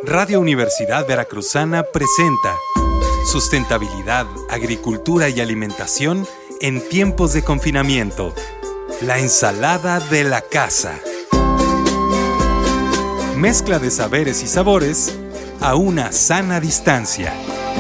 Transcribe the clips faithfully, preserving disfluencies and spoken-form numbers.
Radio Universidad Veracruzana presenta Sustentabilidad, Agricultura y Alimentación en tiempos de confinamiento. La ensalada de la casa. Mezcla de saberes y sabores a una sana distancia.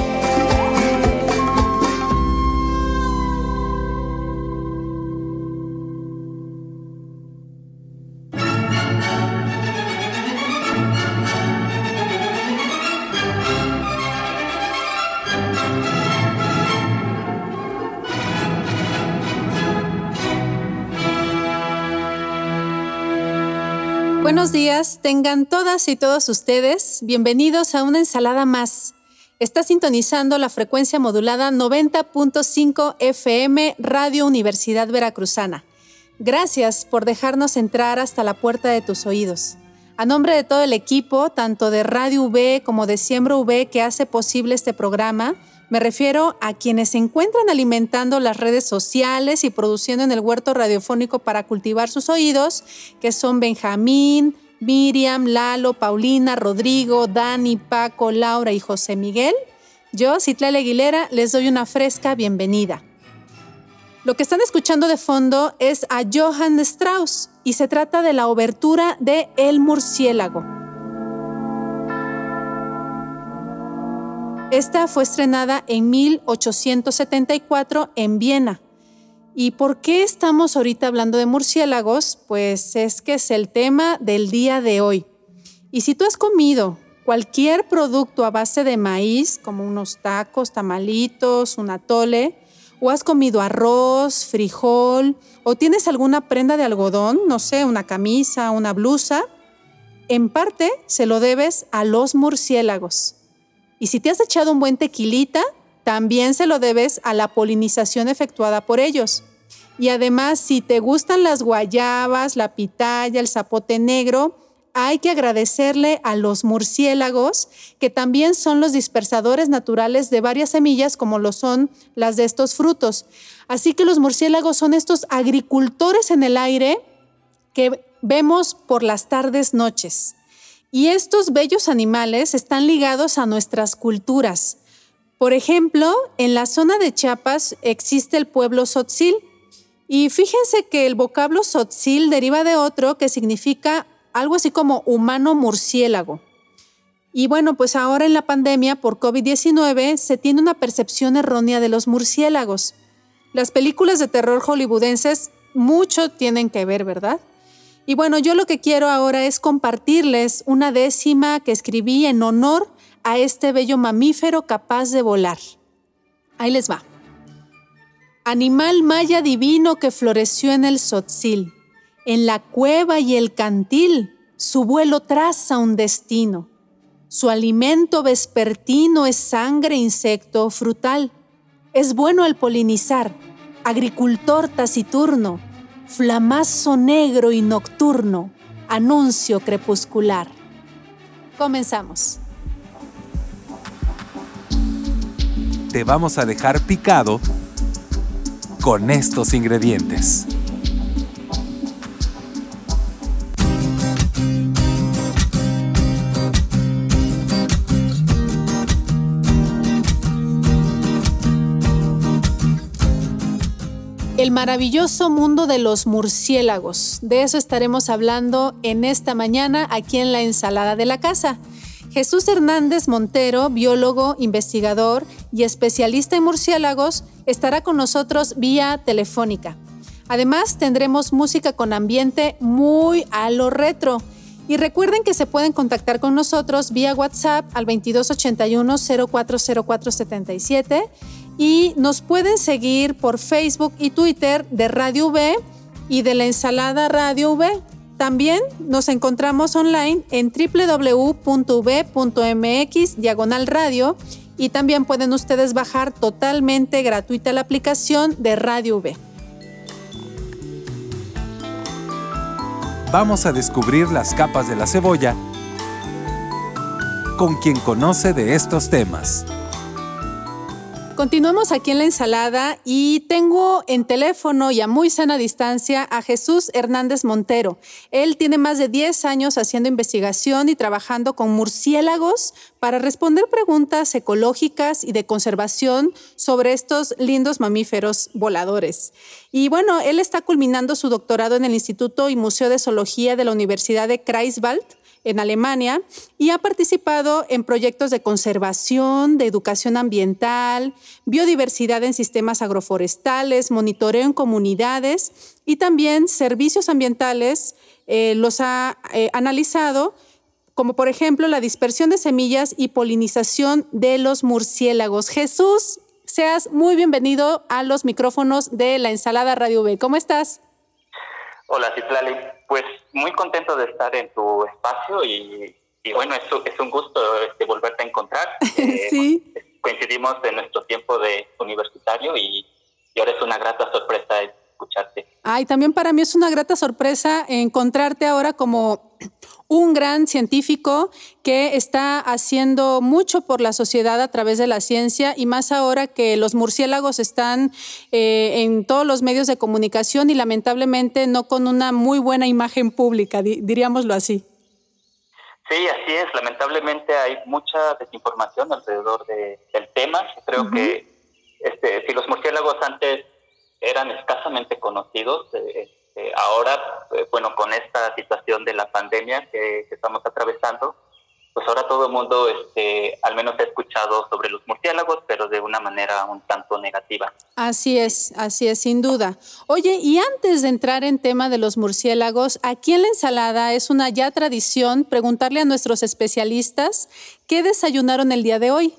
Buenos días, tengan todas y todos ustedes bienvenidos a una ensalada más. Está sintonizando la frecuencia modulada noventa punto cinco F M Radio Universidad Veracruzana. Gracias por dejarnos entrar hasta la puerta de tus oídos. A nombre de todo el equipo, tanto de Radio U V como de Siembra U V que hace posible este programa, me refiero a quienes se encuentran alimentando las redes sociales y produciendo en el huerto radiofónico para cultivar sus oídos, que son Benjamín, Miriam, Lalo, Paulina, Rodrigo, Dani, Paco, Laura y José Miguel. Yo, Citlali Aguilera, les doy una fresca bienvenida. Lo que están escuchando de fondo es a Johann Strauss y se trata de la obertura de El Murciélago. Esta fue estrenada en mil ochocientos setenta y cuatro en Viena. ¿Y por qué estamos ahorita hablando de murciélagos? Pues es que es el tema del día de hoy. Y si tú has comido cualquier producto a base de maíz, como unos tacos, tamalitos, un atole, o has comido arroz, frijol, o tienes alguna prenda de algodón, no sé, una camisa, una blusa, en parte se lo debes a los murciélagos. Y si te has echado un buen tequilita, también se lo debes a la polinización efectuada por ellos. Y además, si te gustan las guayabas, la pitaya, el zapote negro, hay que agradecerle a los murciélagos, que también son los dispersadores naturales de varias semillas, como lo son las de estos frutos. Así que los murciélagos son estos agricultores en el aire que vemos por las tardes, noches. Y estos bellos animales están ligados a nuestras culturas. Por ejemplo, en la zona de Chiapas existe el pueblo Tzotzil. Y fíjense que el vocablo Tzotzil deriva de otro que significa algo así como humano murciélago. Y bueno, pues ahora en la pandemia por COVID diecinueve se tiene una percepción errónea de los murciélagos. Las películas de terror hollywoodenses mucho tienen que ver, ¿verdad? Y bueno, yo lo que quiero ahora es compartirles una décima que escribí en honor a este bello mamífero capaz de volar. Ahí les va. Animal maya divino que floreció en el Tzotzil, en la cueva y el cantil, su vuelo traza un destino. Su alimento vespertino es sangre, insecto o frutal. Es bueno al polinizar, agricultor taciturno, flamazo negro y nocturno, anuncio crepuscular. Comenzamos. Te vamos a dejar picado con estos ingredientes. El maravilloso mundo de los murciélagos. De eso estaremos hablando en esta mañana aquí en la ensalada de la casa. Jesús Hernández Montero, biólogo, investigador y especialista en murciélagos, estará con nosotros vía telefónica. Además, tendremos música con ambiente muy a lo retro. Y recuerden que se pueden contactar con nosotros vía WhatsApp al veintidós ochenta y uno cero cuatro cero cuatro setenta y siete y nos pueden seguir por Facebook y Twitter de Radio U V y de la ensalada Radio U V. También nos encontramos online en doble u doble u doble u punto u v punto m x diagonal radio y también pueden ustedes bajar totalmente gratuita la aplicación de Radio U V. Vamos a descubrir las capas de la cebolla con quien conoce de estos temas. Continuamos aquí en La Ensalada y tengo en teléfono y a muy sana distancia a Jesús Hernández Montero. Él tiene más de diez años haciendo investigación y trabajando con murciélagos para responder preguntas ecológicas y de conservación sobre estos lindos mamíferos voladores. Y bueno, él está culminando su doctorado en el Instituto y Museo de Zoología de la Universidad de Greifswald, en Alemania, y ha participado en proyectos de conservación, de educación ambiental, biodiversidad en sistemas agroforestales, monitoreo en comunidades y también servicios ambientales. Eh, los ha eh, analizado, como por ejemplo la dispersión de semillas y polinización de los murciélagos. Jesús, seas muy bienvenido a los micrófonos de La Ensalada Radio V. ¿Cómo estás? Hola, Citlali. Pues muy contento de estar en tu espacio y, y bueno, es, es un gusto este, volverte a encontrar. Eh, sí. Coincidimos en nuestro tiempo de universitario y, y ahora es una grata sorpresa escucharte. Ay, también para mí es una grata sorpresa encontrarte ahora como un gran científico que está haciendo mucho por la sociedad a través de la ciencia y más ahora que los murciélagos están eh, en todos los medios de comunicación y lamentablemente no con una muy buena imagen pública, di- diríamoslo así. Sí, así es. Lamentablemente hay mucha desinformación alrededor de, del tema. Creo uh-huh. que este, si los murciélagos antes eran escasamente conocidos, eh, eh, ahora, eh, bueno, con esta situación de la pandemia que, que estamos atravesando, pues ahora todo el mundo, este, al menos ha escuchado sobre los murciélagos, pero de una manera un tanto negativa. Así es, así es, sin duda. Oye, y antes de entrar en tema de los murciélagos, aquí en La Ensalada es una ya tradición preguntarle a nuestros especialistas qué desayunaron el día de hoy.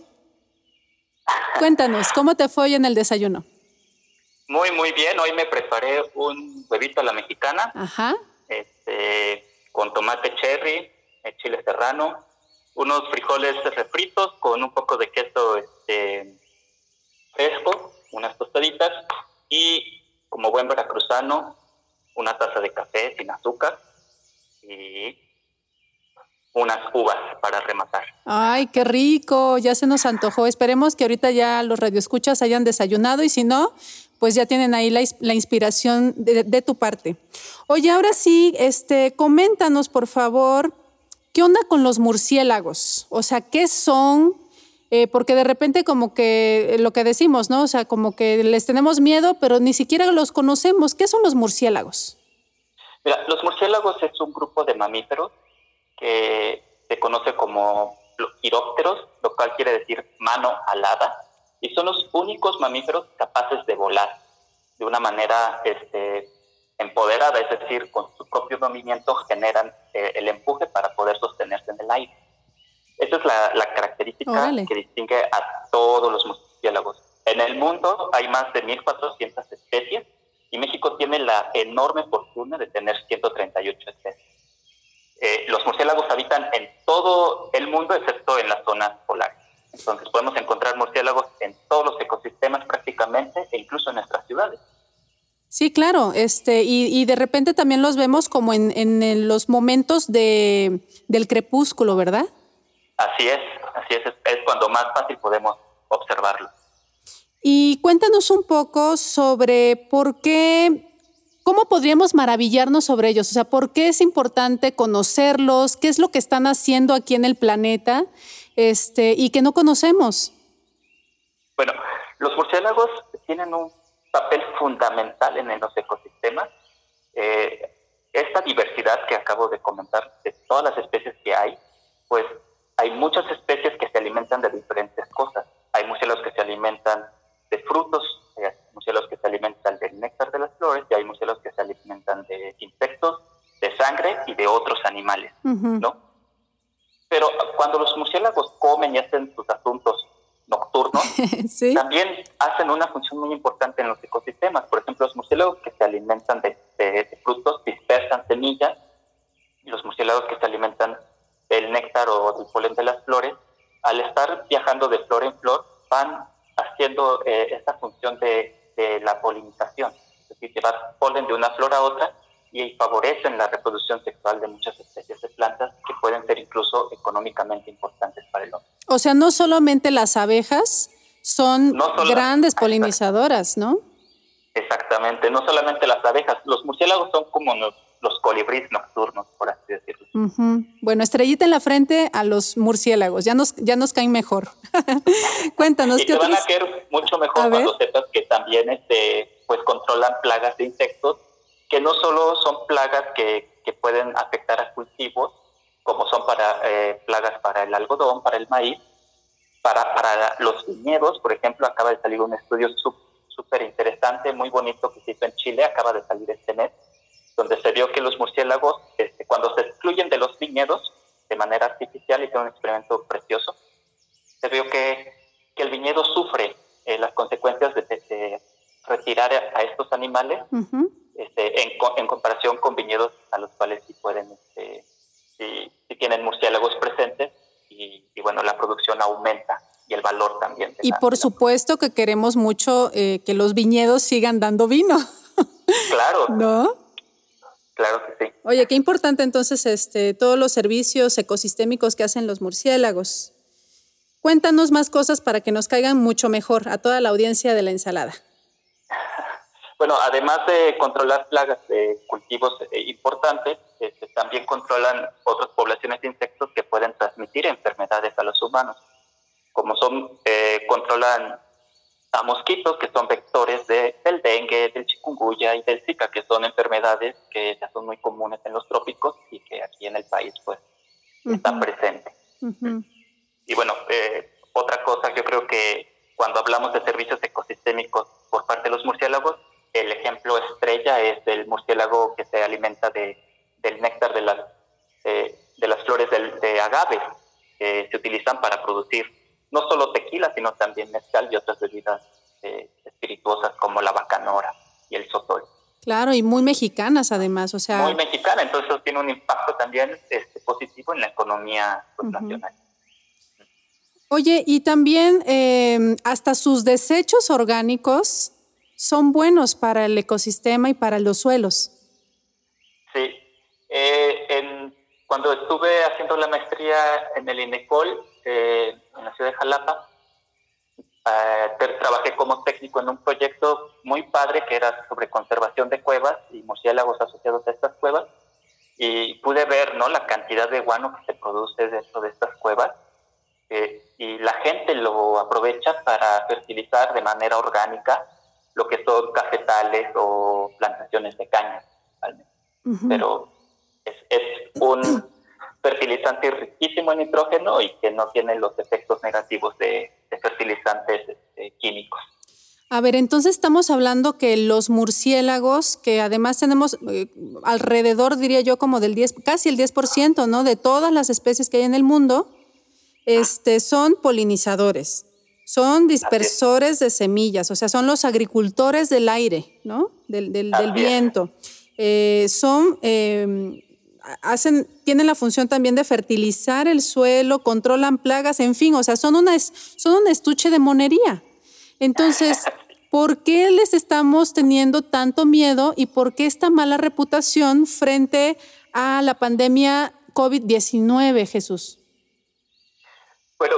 Cuéntanos, ¿cómo te fue hoy en el desayuno? Muy, muy bien. Hoy me preparé un huevito a la mexicana. Ajá. Este, con tomate cherry, chile serrano, unos frijoles refritos con un poco de queso este, fresco, unas tostaditas y, como buen veracruzano, una taza de café sin azúcar y unas uvas para rematar. Ay, qué rico, ya se nos antojó. Esperemos que ahorita ya los radioescuchas hayan desayunado y si no, pues ya tienen ahí la, la inspiración de, de tu parte. Oye, ahora sí, este, coméntanos, por favor, ¿qué onda con los murciélagos? O sea, ¿qué son? Eh, porque de repente como que lo que decimos, ¿no? O sea, como que les tenemos miedo, pero ni siquiera los conocemos. ¿Qué son los murciélagos? Mira, los murciélagos es un grupo de mamíferos que se conoce como quirópteros, lo cual quiere decir mano alada, y son los únicos mamíferos capaces de volar de una manera este, empoderada, es decir, con su propio movimiento generan eh, el empuje para poder sostenerse en el aire. Esa es la, la característica Órale. que distingue a todos los murciélagos. En el mundo hay más de mil cuatrocientas especies y México tiene la enorme fortuna de tener ciento treinta y ocho especies. Eh, los murciélagos habitan en todo el mundo excepto en las zonas polares. Entonces podemos encontrar murciélagos en todos los ecosistemas prácticamente e incluso en nuestras ciudades. Sí, claro, este, y, y de repente también los vemos como en, en los momentos de, del crepúsculo, ¿verdad? Así es, así es, es cuando más fácil podemos observarlos. Y cuéntanos un poco sobre por qué, cómo podríamos maravillarnos sobre ellos, o sea, por qué es importante conocerlos, qué es lo que están haciendo aquí en el planeta, este, y que no conocemos. Bueno, los murciélagos tienen un papel fundamental en los ecosistemas. Eh, esta diversidad que acabo de comentar, de todas las especies que hay, pues hay muchas especies que se alimentan de diferentes cosas. Hay murciélagos que se alimentan de frutos, hay murciélagos que se alimentan del néctar de las flores y hay murciélagos que se alimentan de insectos, de sangre y de otros animales, uh-huh. ¿no? Pero cuando los murciélagos comen y hacen sus asuntos nocturnos, ¿Sí? también hacen una función muy importante en los ecosistemas. Por ejemplo, los murciélagos que se alimentan de, de, de frutos dispersan semillas y los murciélagos que se alimentan del néctar o del polen de las flores, al estar viajando de flor en flor, van haciendo eh, esta función de, de la polinización, es decir, llevar polen de una flor a otra y favorecen la reproducción sexual de muchas especies de plantas que pueden ser incluso económicamente importantes para el hombre. O sea, no solamente las abejas son no solo, grandes polinizadoras, ¿no? Exactamente, no solamente las abejas, los murciélagos son como los, los colibríes nocturnos, por así decirlo. Uh-huh. Bueno, estrellita en la frente a los murciélagos, ya nos, ya nos caen mejor. Cuéntanos, y ¿qué te otros? van a caer mucho mejor A cuando ver. sepas que también este, pues controlan plagas de insectos, que no solo son plagas que, que pueden afectar a cultivos, como son para eh, plagas para el algodón, para el maíz, para, para los viñedos. Por ejemplo, acaba de salir un estudio súper interesante, muy bonito, que se hizo en Chile, acaba de salir este mes, donde se vio que los murciélagos, este, cuando se excluyen de los viñedos de manera artificial, hicieron un experimento precioso, se vio que, que el viñedo sufre eh, las consecuencias de, de retirar a, a estos animales, uh-huh. este, en, en comparación con viñedos a los cuales sí pueden, este, sí, sí tienen murciélagos presentes, y, y bueno, la producción aumenta y el valor también. Y la, por supuesto que queremos mucho eh, que los viñedos sigan dando vino. Claro. ¿No? Claro que sí. Oye, qué importante entonces este, todos los servicios ecosistémicos que hacen los murciélagos. Cuéntanos más cosas para que nos caigan mucho mejor a toda la audiencia de La Ensalada. Bueno, además de controlar plagas de cultivos eh, importantes, este, también controlan otras poblaciones de insectos que pueden transmitir enfermedades a los humanos, como son, eh, controlan a mosquitos, que son vectores de, del dengue, del chikungunya y del zika, que son enfermedades que ya son muy comunes en los trópicos y que aquí en el país pues uh-huh. están presentes. Uh-huh. Y bueno, eh, otra cosa, yo creo que cuando hablamos de servicios ecosistémicos por parte de los murciélagos, el ejemplo estrella es el murciélago que se alimenta de, del néctar de las, eh, de las flores del, de agave, que se utilizan para producir no solo tequila, sino también mezcal y otras bebidas eh, espirituosas como la bacanora y el sotol. Claro, y muy mexicanas además, o sea... Muy mexicana, entonces eso tiene un impacto también este, positivo en la economía pues, uh-huh. nacional. Oye, y también eh, hasta sus desechos orgánicos son buenos para el ecosistema y para los suelos. Sí, eh, en, cuando estuve haciendo la maestría en el INECOL, eh, en la ciudad de Jalapa, eh, trabajé como técnico en un proyecto muy padre que era sobre conservación de cuevas y murciélagos asociados a estas cuevas, y pude ver, ¿no?, la cantidad de guano que se produce dentro de estas cuevas, eh, y la gente lo aprovecha para fertilizar de manera orgánica lo que son cafetales o plantaciones de caña, uh-huh. pero es, es un fertilizante riquísimo en nitrógeno y que no tiene los efectos negativos de, de fertilizantes este, químicos. A ver, entonces estamos hablando que los murciélagos, que además tenemos eh, alrededor, diría yo, como del diez, casi el diez por ciento, ¿no?, de todas las especies que hay en el mundo, este, son polinizadores, son dispersores de semillas, o sea, son los agricultores del aire, ¿no?, del, del, del viento. Eh, son... Eh, hacen, tienen la función también de fertilizar el suelo, controlan plagas, en fin, o sea, son, una, son un estuche de monería. Entonces, ¿por qué les estamos teniendo tanto miedo y por qué esta mala reputación frente a la pandemia COVID diecinueve, Jesús? Bueno,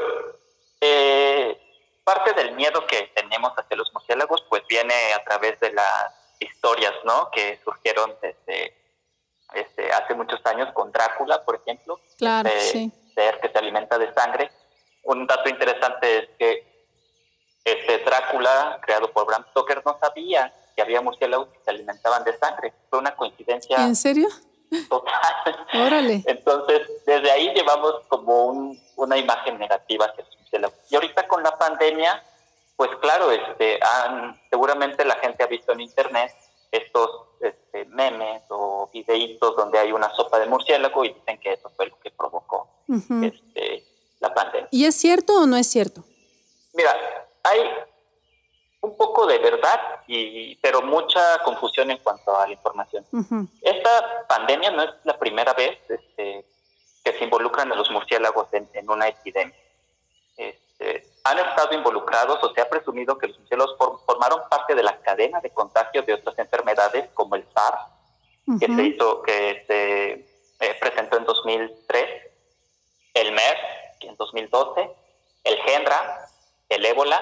eh, parte del miedo que tenemos hacia los murciélagos pues viene a través de las historias, ¿no?, que surgieron desde Este, hace muchos años con Drácula, por ejemplo, claro, este sí. ser que se alimenta de sangre. Un dato interesante es que este Drácula, creado por Bram Stoker, no sabía que había murciélagos que se alimentaban de sangre. Fue una coincidencia. ¿En serio? Total. Órale. Entonces, desde ahí llevamos como un, una imagen negativa hacia los murciélagos. Y ahorita con la pandemia, pues claro, este, han, seguramente la gente ha visto en internet estos este, memes o videitos donde hay una sopa de murciélago y dicen que eso fue lo que provocó uh-huh. este, la pandemia. ¿Y es cierto o no es cierto? Mira, hay un poco de verdad, y, pero mucha confusión en cuanto a la información. Uh-huh. Esta pandemia no es la primera vez este, que se involucran a los murciélagos en, en una epidemia. Este, han estado involucrados, o se ha presumido que los murciélagos formaron parte de la cadena de contagio de otras enfermedades como el SARS, uh-huh. que se hizo, que se eh, presentó en dos mil tres, el MERS, que en dos mil doce, el GENRA, el ébola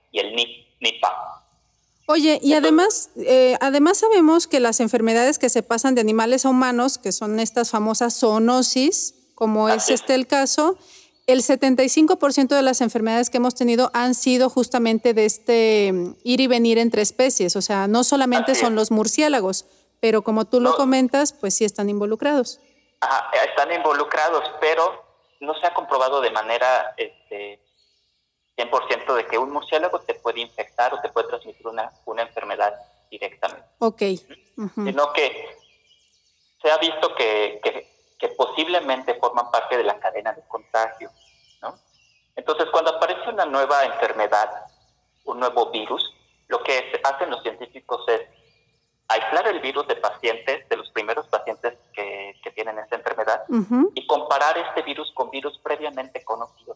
y el Nipah. Oye, y además, eh, además sabemos que las enfermedades que se pasan de animales a humanos, que son estas famosas zoonosis, como es este el caso, el setenta y cinco por ciento de las enfermedades que hemos tenido han sido justamente de este ir y venir entre especies, o sea, no solamente son los murciélagos, pero como tú lo no, comentas, pues sí están involucrados. Ajá, están involucrados, pero no se ha comprobado de manera este, cien por ciento de que un murciélago te puede infectar o te puede transmitir una, una enfermedad directamente. Ok. Uh-huh. Sino que se ha visto que, que, que posiblemente forman parte de la cadena de contagio, ¿no? Entonces, cuando aparece una nueva enfermedad, un nuevo virus, lo que hacen los científicos es aislar el virus de pacientes, de los primeros pacientes que, que tienen esta enfermedad, uh-huh. y comparar este virus con virus previamente conocidos.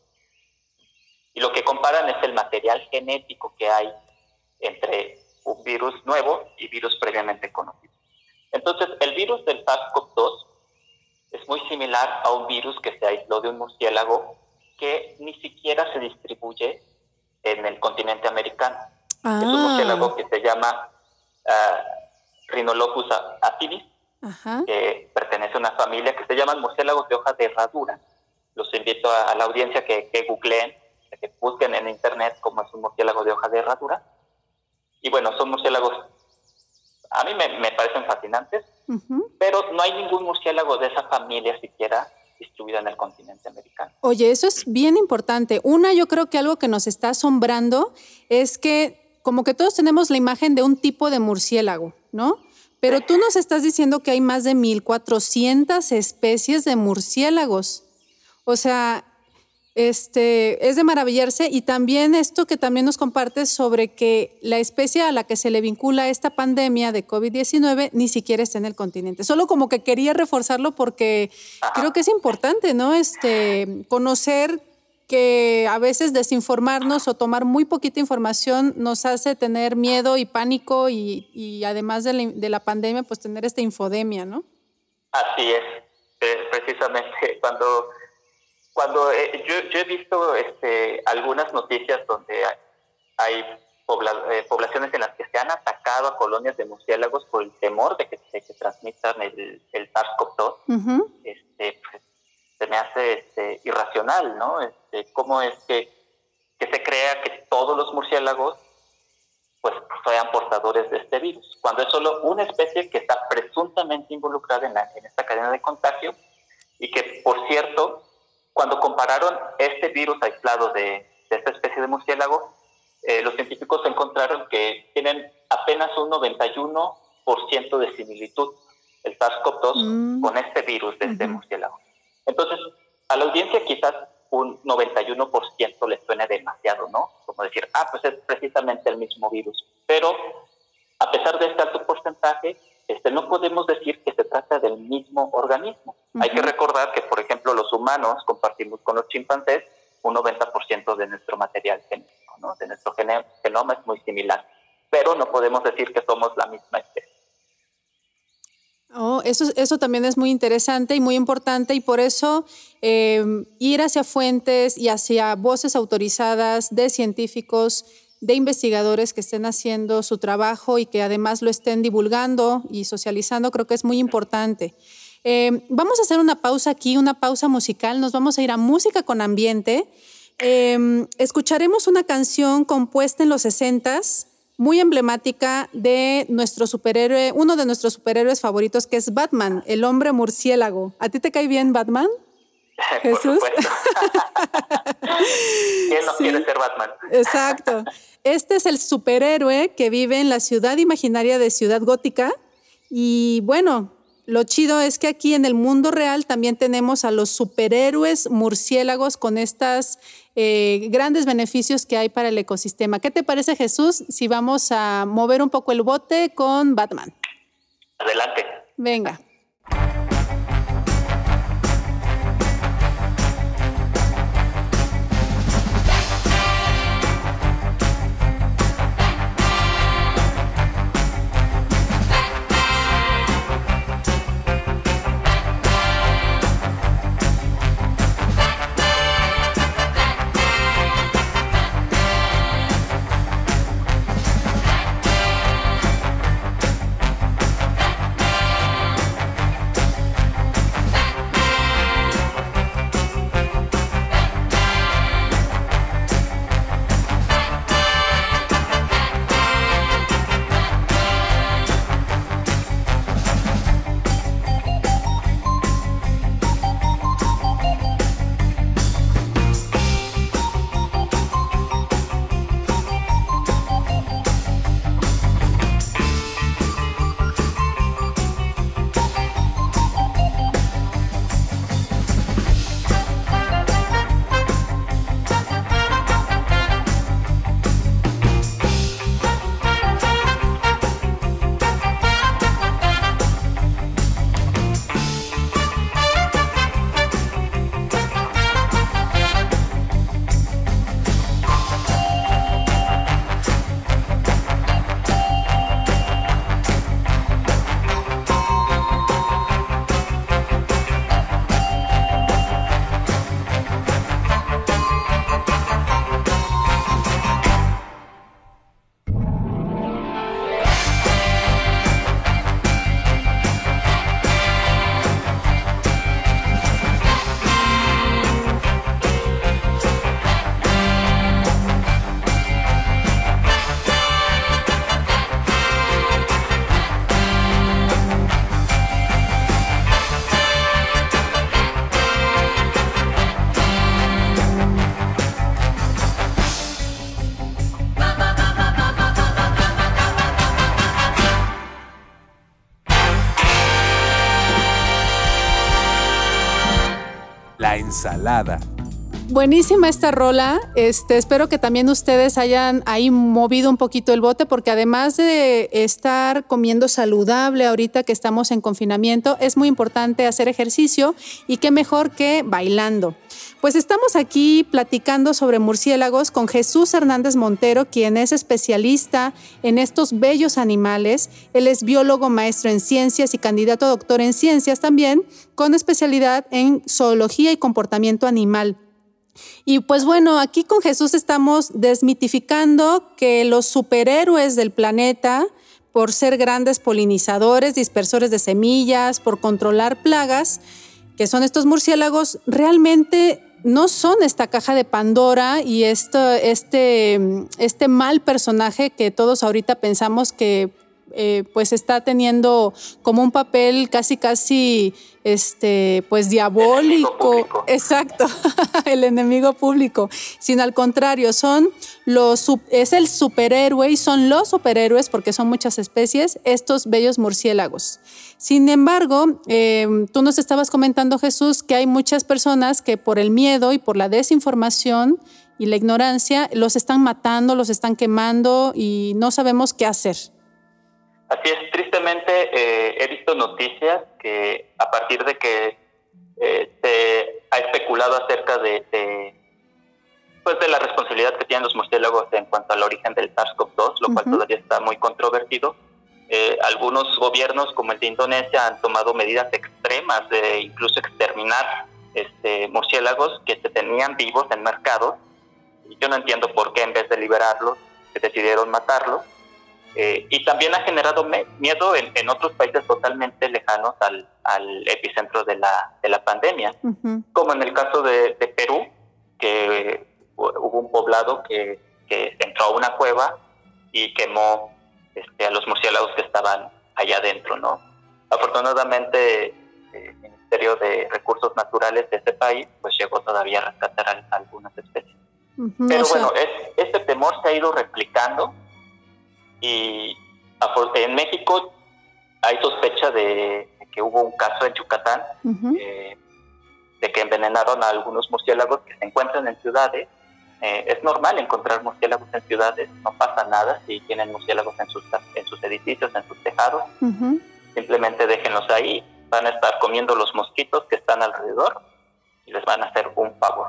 Y lo que comparan es el material genético que hay entre un virus nuevo y virus previamente conocidos. Entonces, el virus del SARS-CoV dos es muy similar a un virus que se aisló de un murciélago que ni siquiera se distribuye en el continente americano. Ah. Es un murciélago que se llama uh, Rhinolophus acidis, uh-huh. que pertenece a una familia que se llaman murciélagos de hoja de herradura. Los invito a, a la audiencia que, que googleen, que busquen en internet cómo es un murciélago de hoja de herradura. Y bueno, son murciélagos, a mí me, me parecen fascinantes, uh-huh. pero no hay ningún murciélago de esa familia siquiera distribuido en el continente americano. Oye, eso es bien importante. Una, yo creo que algo que nos está asombrando es que como que todos tenemos la imagen de un tipo de murciélago, ¿no? Pero tú nos estás diciendo que hay más de mil cuatrocientas especies de murciélagos. O sea, este, es de maravillarse. Y también esto que también nos compartes sobre que la especie a la que se le vincula esta pandemia de COVID diecinueve ni siquiera está en el continente. Solo como que quería reforzarlo porque creo que es importante, ¿no? Este, conocer que a veces desinformarnos o tomar muy poquita información nos hace tener miedo y pánico y, y además de la, de la pandemia, pues tener esta infodemia, ¿no? Así es, eh, precisamente cuando, cuando eh, yo, yo he visto este, algunas noticias donde hay, hay pobla, eh, poblaciones en las que se han atacado a colonias de murciélagos por el temor de que, de que transmitan el, el SARS-CoV dos, uh-huh. este, pues, se me hace este, irracional, ¿no? Este, ¿Cómo es que, que se crea que todos los murciélagos pues sean portadores de este virus? Cuando es solo una especie que está presuntamente involucrada en, la, en esta cadena de contagio y que, por cierto, cuando compararon este virus aislado de, de esta especie de murciélago, eh, los científicos encontraron que tienen apenas un noventa y uno por ciento de similitud el SARS-CoV dos mm. con este virus de este uh-huh. murciélago. Entonces, a la audiencia quizás un noventa y uno por ciento les suene demasiado, ¿no? Como decir, ah, pues es precisamente el mismo virus. Pero, a pesar de este alto porcentaje, este, no podemos decir que se trata del mismo organismo. Uh-huh. Hay que recordar que, por ejemplo, los humanos compartimos con los chimpancés un noventa por ciento de nuestro material genético, ¿no? De nuestro gene- genoma es muy similar. Pero no podemos decir que somos la misma especie. Oh, eso, eso también es muy interesante y muy importante y por eso eh, ir hacia fuentes y hacia voces autorizadas de científicos, de investigadores que estén haciendo su trabajo y que además lo estén divulgando y socializando, creo que es muy importante. Eh, vamos a hacer una pausa aquí, una pausa musical, nos vamos a ir a música con ambiente. Eh, escucharemos una canción compuesta en los sesentas, muy emblemática de nuestro superhéroe, uno de nuestros superhéroes favoritos, que es Batman, el hombre murciélago. ¿A ti te cae bien Batman, Jesús? Por supuesto. ¿Quién no sí. quiere ser Batman? Exacto. Este es el superhéroe que vive en la ciudad imaginaria de Ciudad Gótica. Y bueno, lo chido es que aquí en el mundo real también tenemos a los superhéroes murciélagos con estas eh, grandes beneficios que hay para el ecosistema. ¿Qué te parece, Jesús, si vamos a mover un poco el bote con Batman? Adelante. Venga. la ensalada. Buenísima esta rola, este, espero que también ustedes hayan ahí movido un poquito el bote, porque además de estar comiendo saludable ahorita que estamos en confinamiento, es muy importante hacer ejercicio, y qué mejor que bailando. Pues estamos aquí platicando sobre murciélagos con Jesús Hernández Montero, quien es especialista en estos bellos animales. Él es biólogo, maestro en ciencias y candidato a doctor en ciencias también, con especialidad en zoología y comportamiento animal. Y pues bueno, aquí con Jesús estamos desmitificando que los superhéroes del planeta, por ser grandes polinizadores, dispersores de semillas, por controlar plagas, que son estos murciélagos, realmente no son esta caja de Pandora y esto, este, este mal personaje que todos ahorita pensamos que eh, pues está teniendo como un papel casi casi este pues diabólico. Exacto, el enemigo público, sino al contrario, son los es el superhéroe y son los superhéroes, porque son muchas especies, estos bellos murciélagos. Sin embargo, eh, tú nos estabas comentando, Jesús, que hay muchas personas que por el miedo y por la desinformación y la ignorancia los están matando, los están quemando y no sabemos qué hacer. Así es, tristemente eh, he visto noticias que a partir de que eh, se ha especulado acerca de, de, pues de la responsabilidad que tienen los murciélagos en cuanto al origen del SARS-CoV dos, lo uh-huh. cual todavía está muy controvertido. Eh, algunos gobiernos, como el de Indonesia, han tomado medidas extremas de incluso exterminar este, murciélagos que se tenían vivos en mercados. Y yo no entiendo por qué en vez de liberarlos, decidieron matarlos. Eh, y también ha generado me- miedo en, en otros países totalmente lejanos al, al epicentro de la, de la pandemia, uh-huh. como en el caso de, de Perú, que hubo un poblado que, que entró a una cueva y quemó este, a los murciélagos que estaban allá adentro, ¿no? Afortunadamente, eh, el Ministerio de Recursos Naturales de ese país pues llegó todavía a rescatar a, a algunas especies. Uh-huh. Pero o sea... bueno, es, este temor se ha ido replicando. Y en México hay sospecha de que hubo un caso en Yucatán, uh-huh. eh, de que envenenaron a algunos murciélagos que se encuentran en ciudades. Eh, es normal encontrar murciélagos en ciudades, no pasa nada si tienen murciélagos en sus, en sus edificios, en sus tejados. Uh-huh. Simplemente déjenlos ahí, van a estar comiendo los mosquitos que están alrededor y les van a hacer un favor.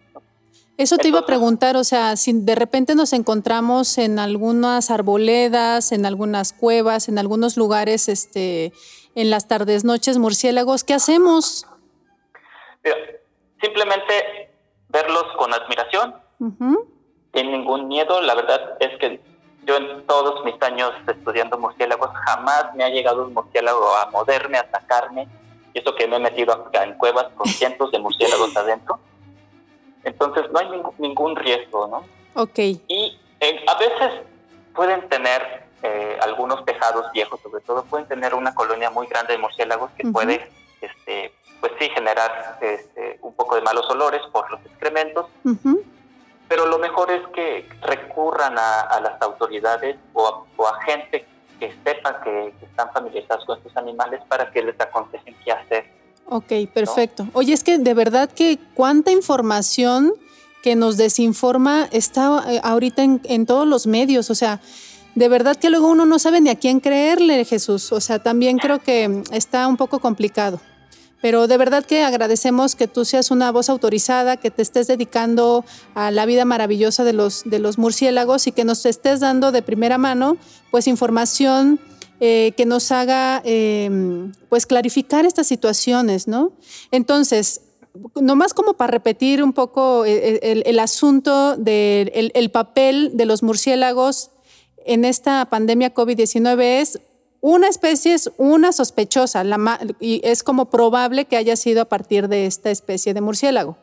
Eso te Entonces, iba a preguntar, o sea, si de repente nos encontramos en algunas arboledas, en algunas cuevas, en algunos lugares, este, en las tardes, noches, murciélagos, ¿qué hacemos? Mira, simplemente verlos con admiración, uh-huh. sin ningún miedo. La verdad es que yo en todos mis años estudiando murciélagos jamás me ha llegado un murciélago a morderme, a atacarme, y eso que me he metido acá en cuevas con cientos de murciélagos adentro. Entonces no hay ningún, ningún riesgo, ¿no? Ok. Y eh, a veces pueden tener eh, algunos tejados viejos, sobre todo, pueden tener una colonia muy grande de murciélagos que uh-huh. puede, este, pues sí, generar este, un poco de malos olores por los excrementos. Uh-huh. Pero lo mejor es que recurran a, a las autoridades o a, o a gente que sepa que, que están familiarizados con estos animales para que les aconsejen qué hacer. Ok, perfecto. ¿No? Oye, es que de verdad que cuánta información que nos desinforma está ahorita en, en todos los medios, o sea, de verdad que luego uno no sabe ni a quién creerle, Jesús, o sea, también creo que está un poco complicado, pero de verdad que agradecemos que tú seas una voz autorizada, que te estés dedicando a la vida maravillosa de los, de los murciélagos y que nos estés dando de primera mano, pues, información Eh, que nos haga eh, pues clarificar estas situaciones, ¿no? Entonces, nomás como para repetir un poco el, el, el asunto del el, el papel de los murciélagos en esta pandemia COVID diecinueve es una especie, es una sospechosa, la, y es como probable que haya sido a partir de esta especie de murciélago.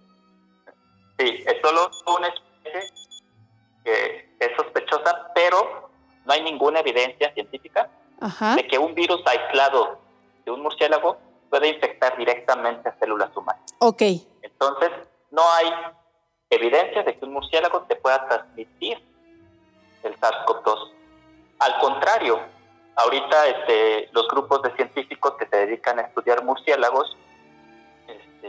Sí, es solo una especie que es sospechosa, pero no hay ninguna evidencia científica Ajá. de que un virus aislado de un murciélago puede infectar directamente a células humanas. Ok. Entonces, no hay evidencia de que un murciélago te pueda transmitir el SARS-CoV dos. Al contrario, ahorita este, los grupos de científicos que se dedican a estudiar murciélagos este,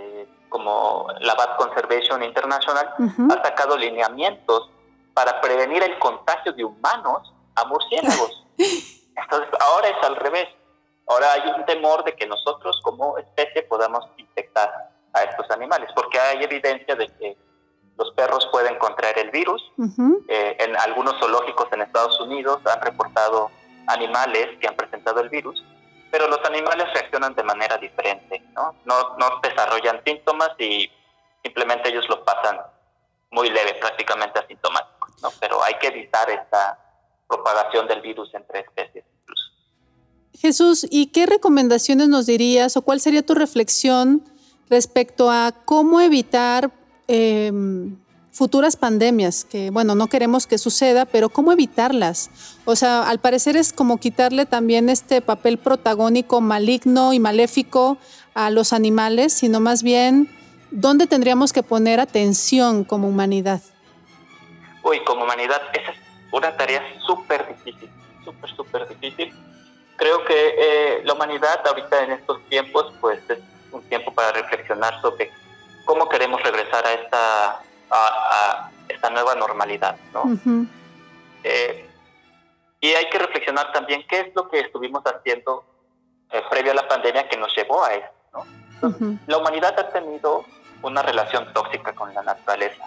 como la Bat Conservation International, uh-huh. ha sacado lineamientos para prevenir el contagio de humanos a murciélagos. Entonces, ahora es al revés. Ahora hay un temor de que nosotros como especie podamos infectar a estos animales, porque hay evidencia de que los perros pueden contraer el virus. Uh-huh. Eh, en algunos zoológicos en Estados Unidos han reportado animales que han presentado el virus, pero los animales reaccionan de manera diferente, ¿no? No, no desarrollan síntomas y simplemente ellos lo pasan muy leve, prácticamente asintomáticos, ¿no? Pero hay que evitar esta propagación del virus entre especies incluso. Jesús, ¿y qué recomendaciones nos dirías o cuál sería tu reflexión respecto a cómo evitar eh, futuras pandemias? Que, bueno, no queremos que suceda, pero ¿cómo evitarlas? O sea, al parecer es como quitarle también este papel protagónico maligno y maléfico a los animales, sino más bien, ¿dónde tendríamos que poner atención como humanidad? Uy, como humanidad, esa es una tarea súper difícil, súper, súper difícil. Creo que eh, la humanidad ahorita en estos tiempos, pues es un tiempo para reflexionar sobre cómo queremos regresar a esta, a, a esta nueva normalidad, ¿no? Uh-huh. Eh, y hay que reflexionar también qué es lo que estuvimos haciendo eh, previo a la pandemia que nos llevó a esto, ¿no? Entonces, uh-huh. La humanidad ha tenido una relación tóxica con la naturaleza.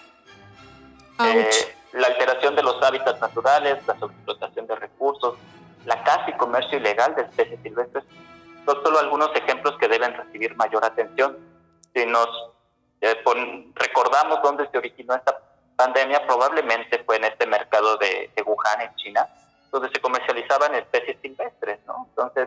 Eh, la alteración de los hábitats naturales, la sobreexplotación de recursos, la caza y comercio ilegal de especies silvestres son solo algunos ejemplos que deben recibir mayor atención. Si nos eh, pon, recordamos dónde se originó esta pandemia, probablemente fue en este mercado de, de Wuhan, en China, donde se comercializaban especies silvestres, ¿no? Entonces,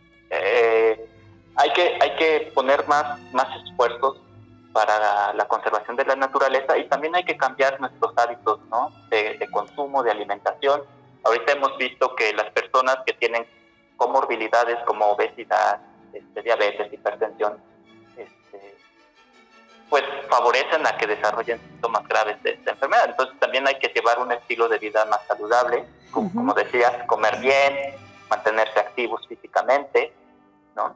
eh, hay que hay que poner más, más esfuerzos para la, la conservación de la naturaleza, y también hay que cambiar nuestros hábitos, ¿no? de, de consumo, de alimentación. Ahorita hemos visto que las personas que tienen comorbilidades como obesidad, este, diabetes, hipertensión, este, pues favorecen a que desarrollen síntomas graves de esta enfermedad. Entonces también hay que llevar un estilo de vida más saludable, como, uh-huh. como decías, comer bien, mantenerse activos físicamente, ¿no?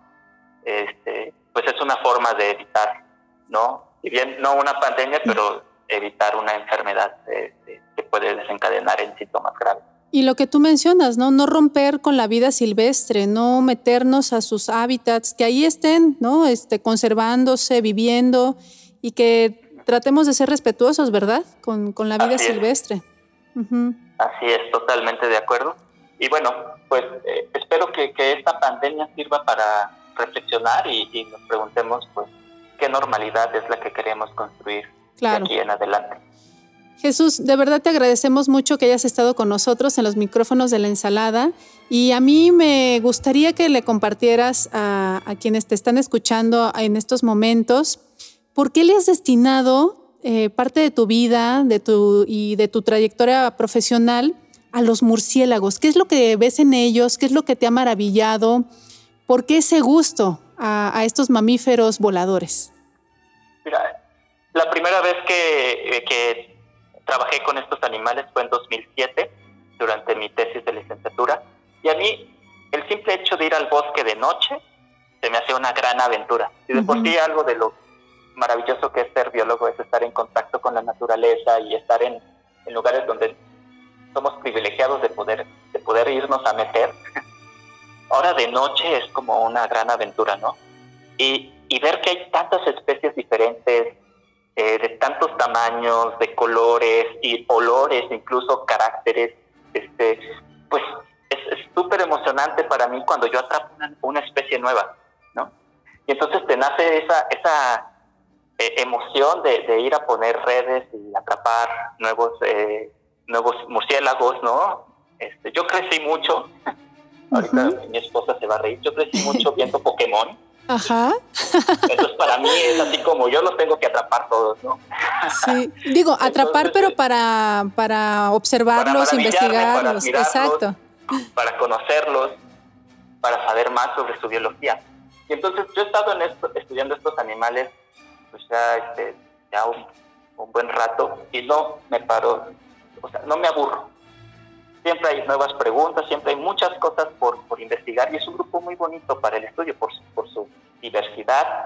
Este, pues es una forma de evitar, ¿no? Si bien no una pandemia, pero evitar una enfermedad eh, eh, que puede desencadenar en síntomas graves. Y lo que tú mencionas, ¿no? No romper con la vida silvestre, no meternos a sus hábitats, que ahí estén, ¿no? Este, conservándose, viviendo, y que tratemos de ser respetuosos, ¿verdad? Con, con la vida Así silvestre. Uh-huh. Así es, totalmente de acuerdo. Y bueno, pues eh, espero que, que esta pandemia sirva para reflexionar y, y nos preguntemos, pues, qué normalidad es la que queremos construir claro. de aquí en adelante. Jesús, de verdad te agradecemos mucho que hayas estado con nosotros en los micrófonos de La Ensalada, y a mí me gustaría que le compartieras a, a quienes te están escuchando en estos momentos, ¿por qué le has destinado eh, parte de tu vida de tu, y de tu trayectoria profesional a los murciélagos? ¿Qué es lo que ves en ellos? ¿Qué es lo que te ha maravillado? ¿Por qué ese gusto a, a estos mamíferos voladores? Mira, la primera vez que... que trabajé con estos animales fue en dos mil siete, durante mi tesis de licenciatura, y a mí el simple hecho de ir al bosque de noche se me hacía una gran aventura. Y de uh-huh. por sí algo de lo maravilloso que es ser biólogo es estar en contacto con la naturaleza y estar en, en lugares donde somos privilegiados de poder, de poder irnos a meter. Ahora de noche es como una gran aventura, ¿no? Y, y ver que hay tantas especies diferentes, Eh, de tantos tamaños, de colores y olores, incluso caracteres, este, pues es súper emocionante para mí cuando yo atrapo una, una especie nueva, ¿no? Y entonces te nace esa, esa eh, emoción de, de ir a poner redes y atrapar nuevos, eh, nuevos murciélagos, ¿no? Este, yo crecí mucho, ahorita uh-huh. mi esposa se va a reír, yo crecí mucho viendo Pokémon. Ajá. Entonces para mí es así como yo los tengo que atrapar todos, ¿no? Sí, digo, atrapar, entonces, pero para, para observarlos, para investigarlos, para exacto. Para conocerlos, para saber más sobre su biología. Y entonces yo he estado en esto, estudiando estos animales pues ya, este, ya un, un buen rato, y no me paro, o sea, no me aburro. Siempre hay nuevas preguntas, siempre hay muchas cosas por, por investigar, y es un grupo muy bonito para el estudio por, por su diversidad,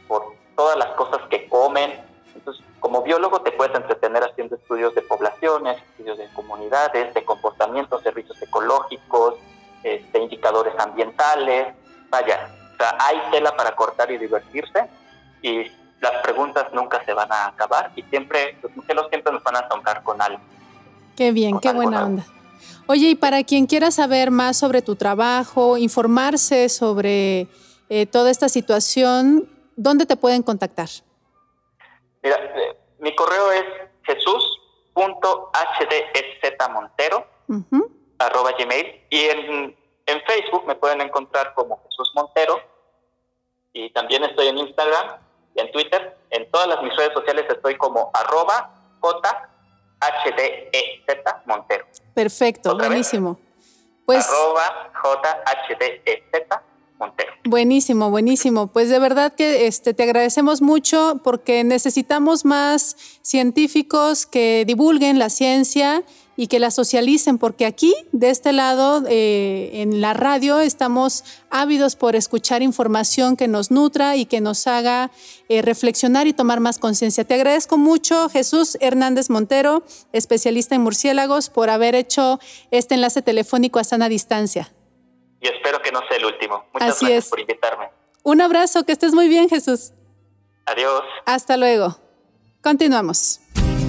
por todas las cosas que comen. Entonces, como biólogo te puedes entretener haciendo estudios de poblaciones, estudios de comunidades, de comportamientos, servicios ecológicos, este, indicadores ambientales. Vaya, o sea, hay tela para cortar y divertirse, y las preguntas nunca se van a acabar, y siempre, los museos siempre nos van a tocar con algo. Qué bien, qué buena onda. Oye, y para quien quiera saber más sobre tu trabajo, informarse sobre eh, toda esta situación, ¿dónde te pueden contactar? Mira, eh, mi correo es jesús punto h d s z montero uh-huh. arroba gmail, y en, en Facebook me pueden encontrar como Jesús Montero, y también estoy en Instagram y en Twitter. En todas las mis redes sociales estoy como arroba j h d e z montero. Perfecto, buenísimo. Pues, arroba j h d e z montero. Buenísimo, buenísimo. Pues de verdad que este, te agradecemos mucho, porque necesitamos más científicos que divulguen la ciencia y que la socialicen, porque aquí, de este lado, eh, en la radio, estamos ávidos por escuchar información que nos nutra y que nos haga eh, reflexionar y tomar más conciencia. Te agradezco mucho, Jesús Hernández Montero, especialista en murciélagos, por haber hecho este enlace telefónico a sana distancia. Y espero que no sea el último. Muchas Así gracias es. por invitarme. Un abrazo, que estés muy bien, Jesús. Adiós. Hasta luego. Continuamos.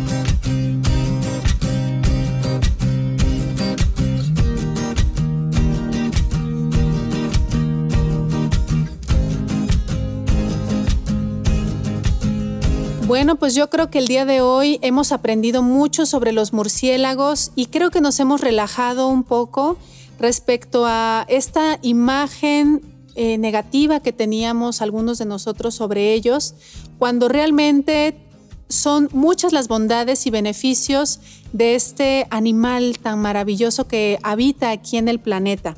Bueno, pues yo creo que el día de hoy hemos aprendido mucho sobre los murciélagos, y creo que nos hemos relajado un poco respecto a esta imagen eh, negativa que teníamos algunos de nosotros sobre ellos, cuando realmente son muchas las bondades y beneficios de este animal tan maravilloso que habita aquí en el planeta.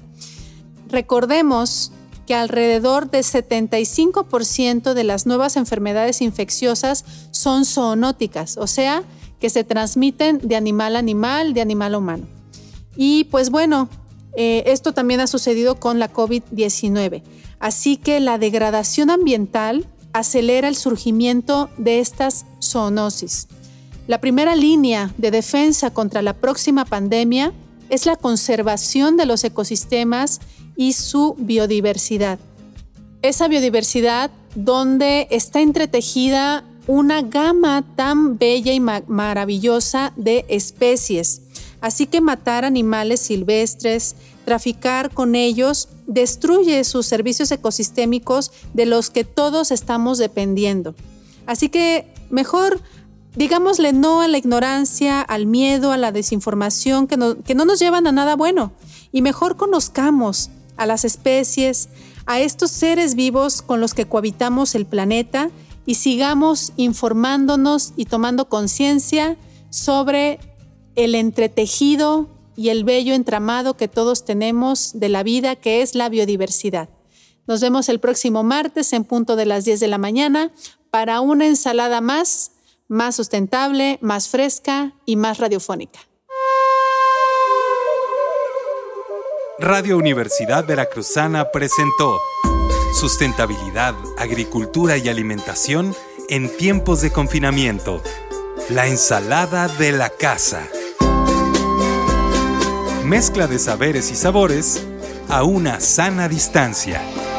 Recordemos que alrededor del setenta y cinco por ciento de las nuevas enfermedades infecciosas son zoonóticas, o sea, que se transmiten de animal a animal, de animal a humano. Y pues bueno, eh, esto también ha sucedido con la covid diecinueve. Así que la degradación ambiental acelera el surgimiento de estas zoonosis. La primera línea de defensa contra la próxima pandemia es la conservación de los ecosistemas y su biodiversidad. Esa biodiversidad donde está entretejida una gama tan bella y ma- maravillosa de especies. Así que matar animales silvestres, traficar con ellos, destruye sus servicios ecosistémicos de los que todos estamos dependiendo. Así que mejor digámosle no a la ignorancia, al miedo, a la desinformación que no, que no nos llevan a nada bueno, y mejor conozcamos a las especies, a estos seres vivos con los que cohabitamos el planeta, y sigamos informándonos y tomando conciencia sobre el entretejido y el bello entramado que todos tenemos de la vida, que es la biodiversidad. Nos vemos el próximo martes en punto de las diez de la mañana para una ensalada más, más sustentable, más fresca y más radiofónica. Radio Universidad Veracruzana presentó Sustentabilidad, Agricultura y Alimentación en tiempos de confinamiento. La ensalada de la casa. Mezcla de saberes y sabores a una sana distancia.